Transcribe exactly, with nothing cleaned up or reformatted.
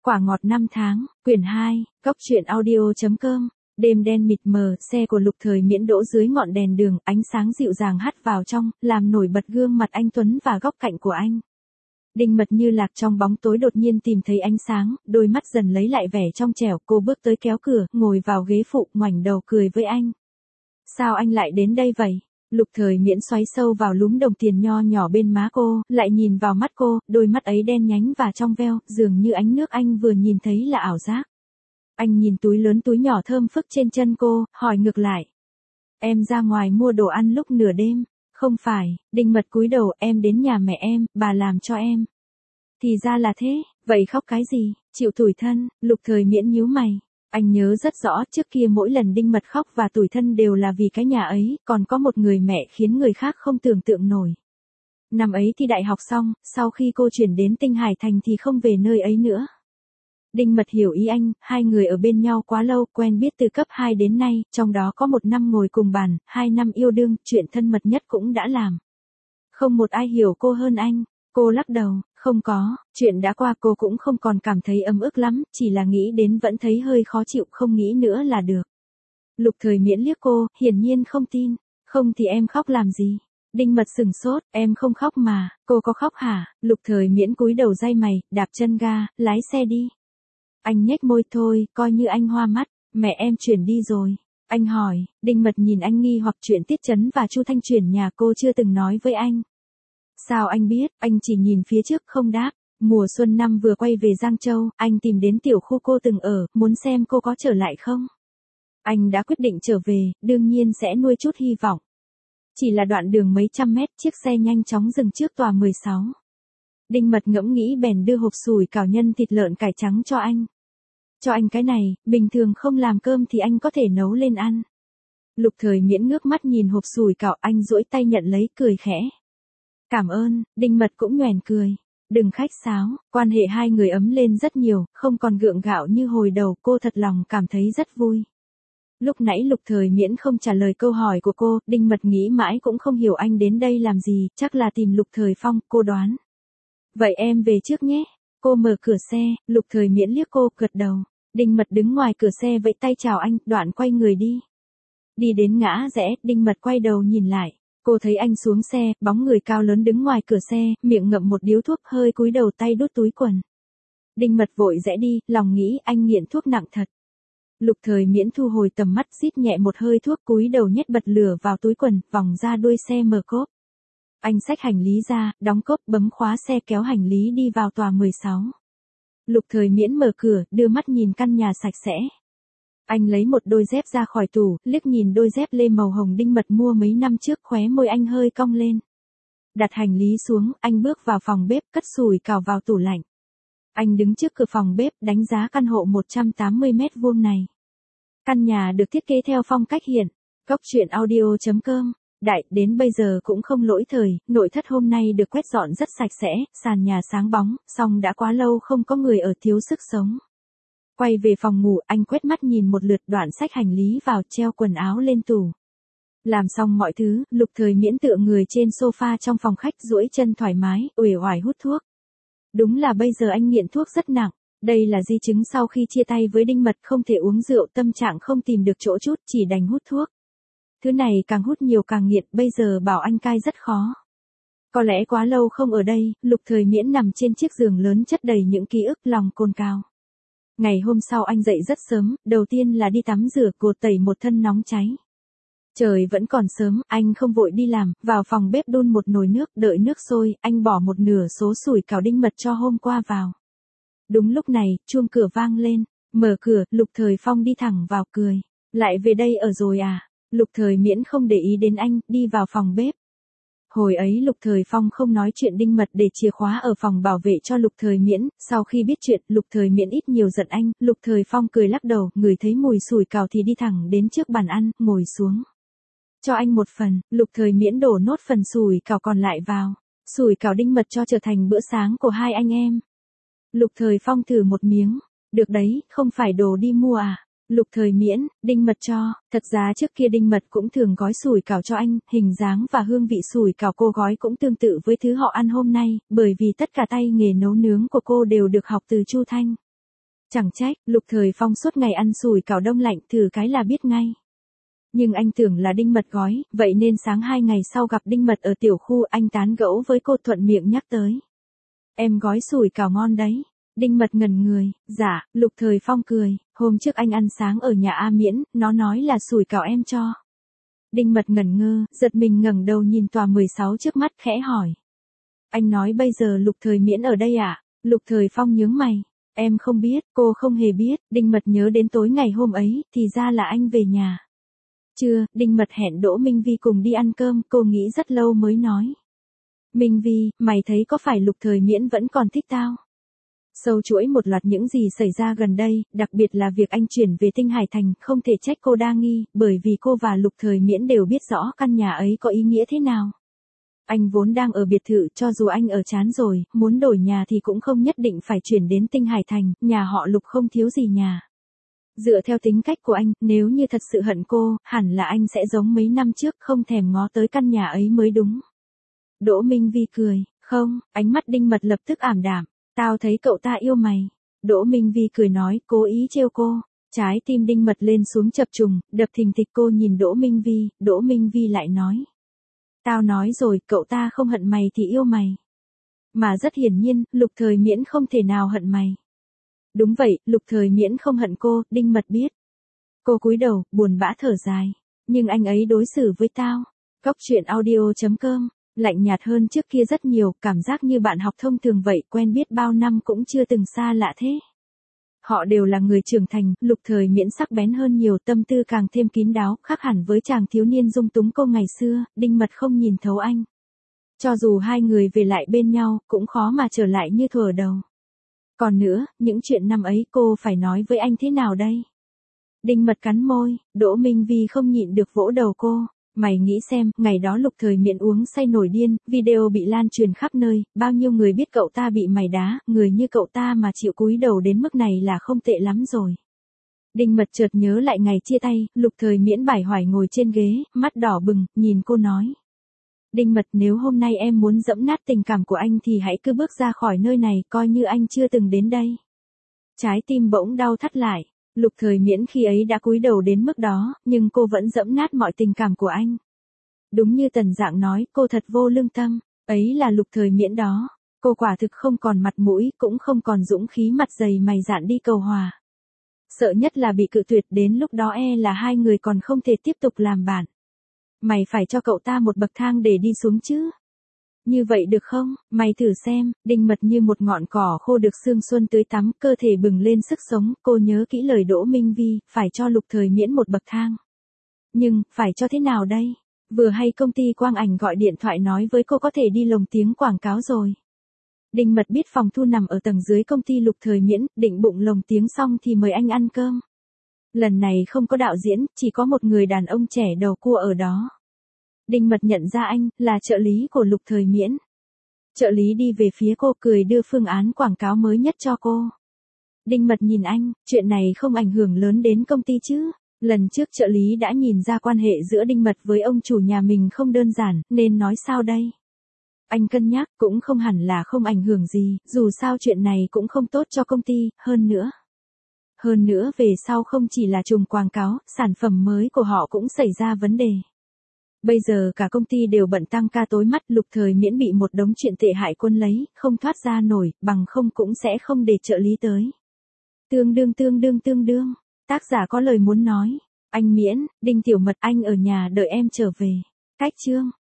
Quả ngọt năm tháng, quyển hai, Cốc truyện audio chấm com. Đêm đen mịt mờ, xe của Lục Thời Miễn đỗ dưới ngọn đèn đường, ánh sáng dịu dàng hắt vào trong, làm nổi bật gương mặt anh tuấn và góc cạnh của anh. Đinh Mật như lạc trong bóng tối đột nhiên tìm thấy ánh sáng, đôi mắt dần lấy lại vẻ trong trẻo, cô bước tới kéo cửa, ngồi vào ghế phụ, ngoảnh đầu cười với anh. Sao anh lại đến đây vậy? Lục Thời Miễn xoáy sâu vào lúm đồng tiền nho nhỏ bên má cô, lại nhìn vào mắt cô, đôi mắt ấy đen nhánh và trong veo, dường như ánh nước anh vừa nhìn thấy là ảo giác. Anh nhìn túi lớn túi nhỏ thơm phức trên chân cô, hỏi ngược lại. Em ra ngoài mua đồ ăn lúc nửa đêm. Không phải, Đinh Mật cúi đầu, em đến nhà mẹ em, bà làm cho em. Thì ra là thế, vậy khóc cái gì, chịu tủi thân, Lục Thời Miễn nhíu mày. Anh nhớ rất rõ, trước kia mỗi lần Đinh Mật khóc và tủi thân đều là vì cái nhà ấy, còn có một người mẹ khiến người khác không tưởng tượng nổi. Năm ấy thi đại học xong, sau khi cô chuyển đến Tinh Hải Thành thì không về nơi ấy nữa. Đinh Mật hiểu ý anh, hai người ở bên nhau quá lâu, quen biết từ cấp hai đến nay, trong đó có một năm ngồi cùng bàn, hai năm yêu đương, chuyện thân mật nhất cũng đã làm. Không một ai hiểu cô hơn anh. Cô lắc đầu, không có, chuyện đã qua cô cũng không còn cảm thấy ấm ức lắm, chỉ là nghĩ đến vẫn thấy hơi khó chịu, không nghĩ nữa là được. Lục Thời Miễn liếc cô, hiển nhiên không tin, không thì em khóc làm gì? Đinh Mật sừng sốt, em không khóc mà, cô có khóc hả? Lục Thời Miễn cúi đầu day mày, đạp chân ga, lái xe đi. Anh nhếch môi thôi, coi như anh hoa mắt, mẹ em chuyển đi rồi. Anh hỏi, Đinh Mật nhìn anh nghi hoặc chuyện Tiết Chấn và Chu Thanh chuyển nhà cô chưa từng nói với anh. Sao anh biết, anh chỉ nhìn phía trước không đáp. Mùa xuân năm vừa quay về Giang Châu, anh tìm đến tiểu khu cô từng ở, muốn xem cô có trở lại không. Anh đã quyết định trở về, đương nhiên sẽ nuôi chút hy vọng. Chỉ là đoạn đường mấy trăm mét, chiếc xe nhanh chóng dừng trước tòa mười sáu. Đinh Mật ngẫm nghĩ bèn đưa hộp sủi cảo nhân thịt lợn cải trắng cho anh. Cho anh cái này, bình thường không làm cơm thì anh có thể nấu lên ăn. Lục Thời Miễn ngước mắt nhìn hộp sủi cảo, anh duỗi tay nhận lấy, cười khẽ. Cảm ơn, Đinh Mật cũng nhoẻn cười. Đừng khách sáo, quan hệ hai người ấm lên rất nhiều, không còn gượng gạo như hồi đầu, cô thật lòng cảm thấy rất vui. Lúc nãy Lục Thời Miễn không trả lời câu hỏi của cô, Đinh Mật nghĩ mãi cũng không hiểu anh đến đây làm gì, chắc là tìm Lục Thời Phong, cô đoán. Vậy em về trước nhé. Cô mở cửa xe, Lục Thời Miễn liếc cô, gật đầu. Đinh Mật đứng ngoài cửa xe vẫy tay chào anh, đoạn quay người đi. Đi đến ngã rẽ, Đinh Mật quay đầu nhìn lại. Cô thấy anh xuống xe, bóng người cao lớn đứng ngoài cửa xe, miệng ngậm một điếu thuốc, hơi cúi đầu, tay đút túi quần. Đinh Mật vội rẽ đi, lòng nghĩ anh nghiện thuốc nặng thật. Lục Thời Miễn thu hồi tầm mắt, rít nhẹ một hơi thuốc, cúi đầu nhét bật lửa vào túi quần, vòng ra đuôi xe mở cốp. Anh xách hành lý ra, đóng cốp, bấm khóa xe, kéo hành lý đi vào tòa mười sáu. Lục Thời Miễn mở cửa, đưa mắt nhìn căn nhà sạch sẽ. Anh lấy một đôi dép ra khỏi tủ, liếc nhìn đôi dép lê màu hồng Đinh Mật mua mấy năm trước, khóe môi anh hơi cong lên. Đặt hành lý xuống, anh bước vào phòng bếp, cất sủi cảo vào tủ lạnh. Anh đứng trước cửa phòng bếp, đánh giá căn hộ một trăm tám mươi mét vuông này. Căn nhà được thiết kế theo phong cách hiện. Cốc truyện audio chấm com. Đại, đến bây giờ cũng không lỗi thời, nội thất hôm nay được quét dọn rất sạch sẽ, sàn nhà sáng bóng, song đã quá lâu không có người ở, thiếu sức sống. Quay về phòng ngủ, anh quét mắt nhìn một lượt, đoạn xách hành lý vào, treo quần áo lên tủ. Làm xong mọi thứ, Lục Thời Miễn tựa người trên sofa trong phòng khách, duỗi chân thoải mái, uể oải hút thuốc. Đúng là bây giờ anh nghiện thuốc rất nặng. Đây là di chứng sau khi chia tay với Đinh Mật, không thể uống rượu, tâm trạng không tìm được chỗ chút, chỉ đành hút thuốc. Thứ này càng hút nhiều càng nghiện, bây giờ bảo anh cai rất khó. Có lẽ quá lâu không ở đây, Lục Thời Miễn nằm trên chiếc giường lớn chất đầy những ký ức, lòng cồn cào. Ngày hôm sau anh dậy rất sớm, đầu tiên là đi tắm rửa, cột tẩy một thân nóng cháy. Trời vẫn còn sớm, anh không vội đi làm, vào phòng bếp đun một nồi nước, đợi nước sôi, anh bỏ một nửa số sủi cảo Đinh Mật cho hôm qua vào. Đúng lúc này, chuông cửa vang lên, mở cửa, Lục Thời Phong đi thẳng vào, cười. Lại về đây ở rồi à? Lục Thời Miễn không để ý đến anh, đi vào phòng bếp. Hồi ấy Lục Thời Phong không nói chuyện Đinh Mật để chìa khóa ở phòng bảo vệ cho Lục Thời Miễn, sau khi biết chuyện, Lục Thời Miễn ít nhiều giận anh, Lục Thời Phong cười lắc đầu, ngửi thấy mùi sủi cảo thì đi thẳng đến trước bàn ăn, ngồi xuống. Cho anh một phần, Lục Thời Miễn đổ nốt phần sủi cảo còn lại vào. Sủi cảo Đinh Mật cho trở thành bữa sáng của hai anh em. Lục Thời Phong thử một miếng, được đấy, không phải đồ đi mua à? Lục Thời Miễn, Đinh Mật cho, thật ra trước kia Đinh Mật cũng thường gói sủi cảo cho anh, hình dáng và hương vị sủi cảo cô gói cũng tương tự với thứ họ ăn hôm nay, bởi vì tất cả tay nghề nấu nướng của cô đều được học từ Chu Thanh. Chẳng trách, Lục Thời Phong suốt ngày ăn sủi cảo đông lạnh thử cái là biết ngay. Nhưng anh tưởng là Đinh Mật gói, vậy nên sáng hai ngày sau gặp Đinh Mật ở tiểu khu anh tán gẫu với cô thuận miệng nhắc tới. Em gói sủi cảo ngon đấy. Đinh Mật ngẩn người, dạ, Lục Thời Phong cười, hôm trước anh ăn sáng ở nhà A Miễn, nó nói là sủi cảo em cho. Đinh Mật ngẩn ngơ, giật mình ngẩng đầu nhìn tòa mười sáu trước mắt khẽ hỏi. Anh nói bây giờ Lục Thời Miễn ở đây à? Lục Thời Phong nhướng mày. Em không biết, cô không hề biết, Đinh Mật nhớ đến tối ngày hôm ấy, thì ra là anh về nhà. Chưa, Đinh Mật hẹn Đỗ Minh Vi cùng đi ăn cơm, cô nghĩ rất lâu mới nói. Minh Vi, mày thấy có phải Lục Thời Miễn vẫn còn thích tao? Sâu chuỗi một loạt những gì xảy ra gần đây, đặc biệt là việc anh chuyển về Tinh Hải Thành, không thể trách cô đa nghi, bởi vì cô và Lục Thời Miễn đều biết rõ căn nhà ấy có ý nghĩa thế nào. Anh vốn đang ở biệt thự, cho dù anh ở chán rồi, muốn đổi nhà thì cũng không nhất định phải chuyển đến Tinh Hải Thành, nhà họ Lục không thiếu gì nhà. Dựa theo tính cách của anh, nếu như thật sự hận cô, hẳn là anh sẽ giống mấy năm trước, không thèm ngó tới căn nhà ấy mới đúng. Đỗ Minh Vi cười, không, ánh mắt Đinh Mật lập tức ảm đạm, tao thấy cậu ta yêu mày. Đỗ Minh Vi cười nói, cố ý trêu cô. Trái tim Đinh Mật lên xuống chập trùng, đập thình thịch. Cô nhìn Đỗ Minh Vi, Đỗ Minh Vi lại nói. Tao nói rồi, cậu ta không hận mày thì yêu mày. Mà rất hiển nhiên, Lục Thời Miễn không thể nào hận mày. Đúng vậy, Lục Thời Miễn không hận cô, Đinh Mật biết. Cô cúi đầu, buồn bã thở dài. Nhưng anh ấy đối xử với tao. Góc truyện audio chấm com, lạnh nhạt hơn trước kia rất nhiều, cảm giác như bạn học thông thường vậy, quen biết bao năm cũng chưa từng xa lạ thế. Họ đều là người trưởng thành, Lục Thời Miễn sắc bén hơn nhiều, tâm tư càng thêm kín đáo, khác hẳn với chàng thiếu niên dung túng cô ngày xưa, Đinh Mật không nhìn thấu anh. Cho dù hai người về lại bên nhau, cũng khó mà trở lại như thuở đầu. Còn nữa, những chuyện năm ấy cô phải nói với anh thế nào đây? Đinh Mật cắn môi, Đỗ Minh Vi không nhịn được vỗ đầu cô. Mày nghĩ xem, ngày đó Lục Thời Miễn uống say nổi điên, video bị lan truyền khắp nơi, bao nhiêu người biết cậu ta bị mày đá, người như cậu ta mà chịu cúi đầu đến mức này là không tệ lắm rồi. Đinh Mật chợt nhớ lại ngày chia tay, Lục Thời Miễn bải hoài ngồi trên ghế, mắt đỏ bừng, nhìn cô nói. Đinh Mật, nếu hôm nay em muốn dẫm nát tình cảm của anh thì hãy cứ bước ra khỏi nơi này, coi như anh chưa từng đến đây. Trái tim bỗng đau thắt lại. Lục Thời Miễn khi ấy đã cúi đầu đến mức đó, nhưng cô vẫn dẫm nát mọi tình cảm của anh. Đúng như Tần Dạng nói, cô thật vô lương tâm, ấy là Lục Thời Miễn đó. Cô quả thực không còn mặt mũi, cũng không còn dũng khí mặt dày mày dạn đi cầu hòa. Sợ nhất là bị cự tuyệt, đến lúc đó e là hai người còn không thể tiếp tục làm bạn. Mày phải cho cậu ta một bậc thang để đi xuống chứ. Như vậy được không? Mày thử xem. Đinh Mật như một ngọn cỏ khô được sương xuân tưới tắm, cơ thể bừng lên sức sống. Cô nhớ kỹ lời Đỗ Minh Vi, phải cho Lục Thời Miễn một bậc thang. Nhưng, phải cho thế nào đây? Vừa hay công ty quang ảnh gọi điện thoại nói với cô có thể đi lồng tiếng quảng cáo rồi. Đinh Mật biết phòng thu nằm ở tầng dưới công ty Lục Thời Miễn, định bụng lồng tiếng xong thì mời anh ăn cơm. Lần này không có đạo diễn, chỉ có một người đàn ông trẻ đầu cua ở đó. Đinh Mật nhận ra anh, là trợ lý của Lục Thời Miễn. Trợ lý đi về phía cô cười đưa phương án quảng cáo mới nhất cho cô. Đinh Mật nhìn anh, chuyện này không ảnh hưởng lớn đến công ty chứ. Lần trước trợ lý đã nhìn ra quan hệ giữa Đinh Mật với ông chủ nhà mình không đơn giản, nên nói sao đây? Anh cân nhắc, cũng không hẳn là không ảnh hưởng gì, dù sao chuyện này cũng không tốt cho công ty, hơn nữa. Hơn nữa về sau không chỉ là trùng quảng cáo, sản phẩm mới của họ cũng xảy ra vấn đề. Bây giờ cả công ty đều bận tăng ca tối mắt, Lục Thời Miễn bị một đống chuyện tệ hại quân lấy, không thoát ra nổi, bằng không cũng sẽ không để trợ lý tới. Tương đương tương đương tương đương, tác giả có lời muốn nói. Anh Miễn, Đinh Tiểu Mật, anh ở nhà đợi em trở về. Cách chương.